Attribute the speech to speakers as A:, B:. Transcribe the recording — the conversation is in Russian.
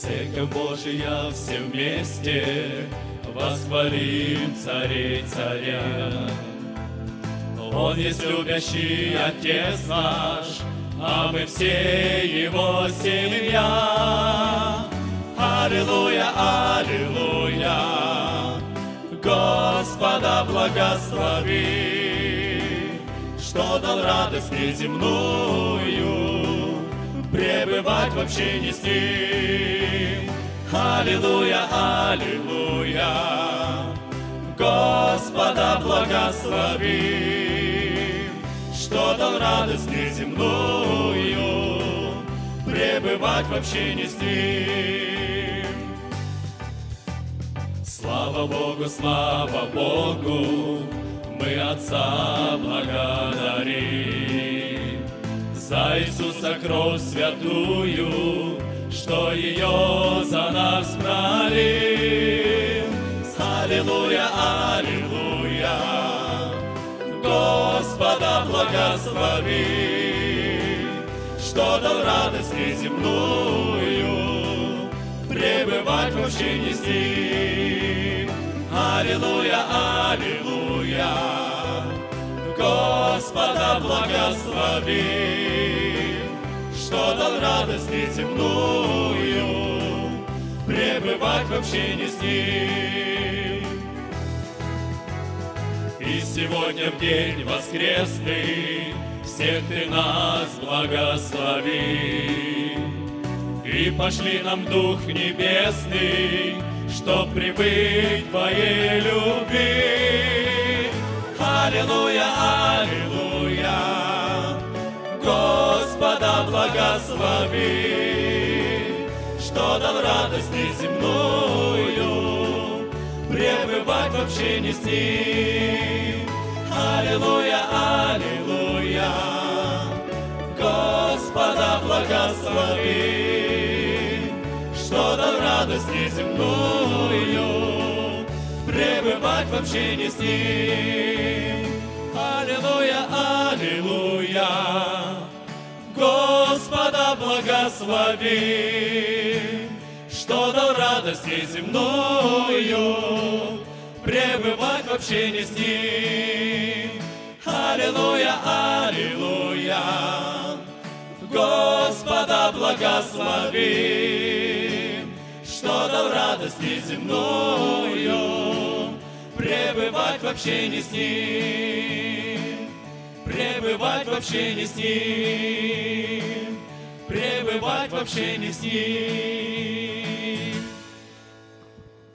A: Церковь Божия все вместе восхвалим царей царя. Он есть любящий Отец наш, а мы все Его семья. Аллилуйя, аллилуйя, Господа благослови, что дал радость неземную, пребывать в общении с Ним. Аллилуйя, аллилуйя, Господа благослови, что дал радость неземную, пребывать в общении с Ним. Слава Богу, мы Отца благодарим за Иисуса кровь святую, что ее за нас пролил. Аллилуйя, аллилуйя, Господа благослови, что дал радость неземную, пребывать в общении с Ним. Аллилуйя, аллилуйя, Господа благослови, что дал радость неземную, пребывать в общении с Ним. И сегодня в день воскресный всех Ты нас благослови, и пошли нам Дух Небесный, чтоб прибыть в Твоей любви. Аллилуйя, аллилуйя, Господа благослови, что дал радость неземную, пребывать в общении с Ним. Аллилуйя, аллилуйя, Господа благослови, что дал радость неземную, пребывать в общении с Ним. Аллилуйя, аллилуйя, Господа благослови, что дал радость неземную, пребывать в общении с Ним. Аллилуйя, аллилуйя, Господа благослови, что дал радость неземную, пребывать в общении с Ним, пребывать в общении с Ним, пребывать в общении с Ним.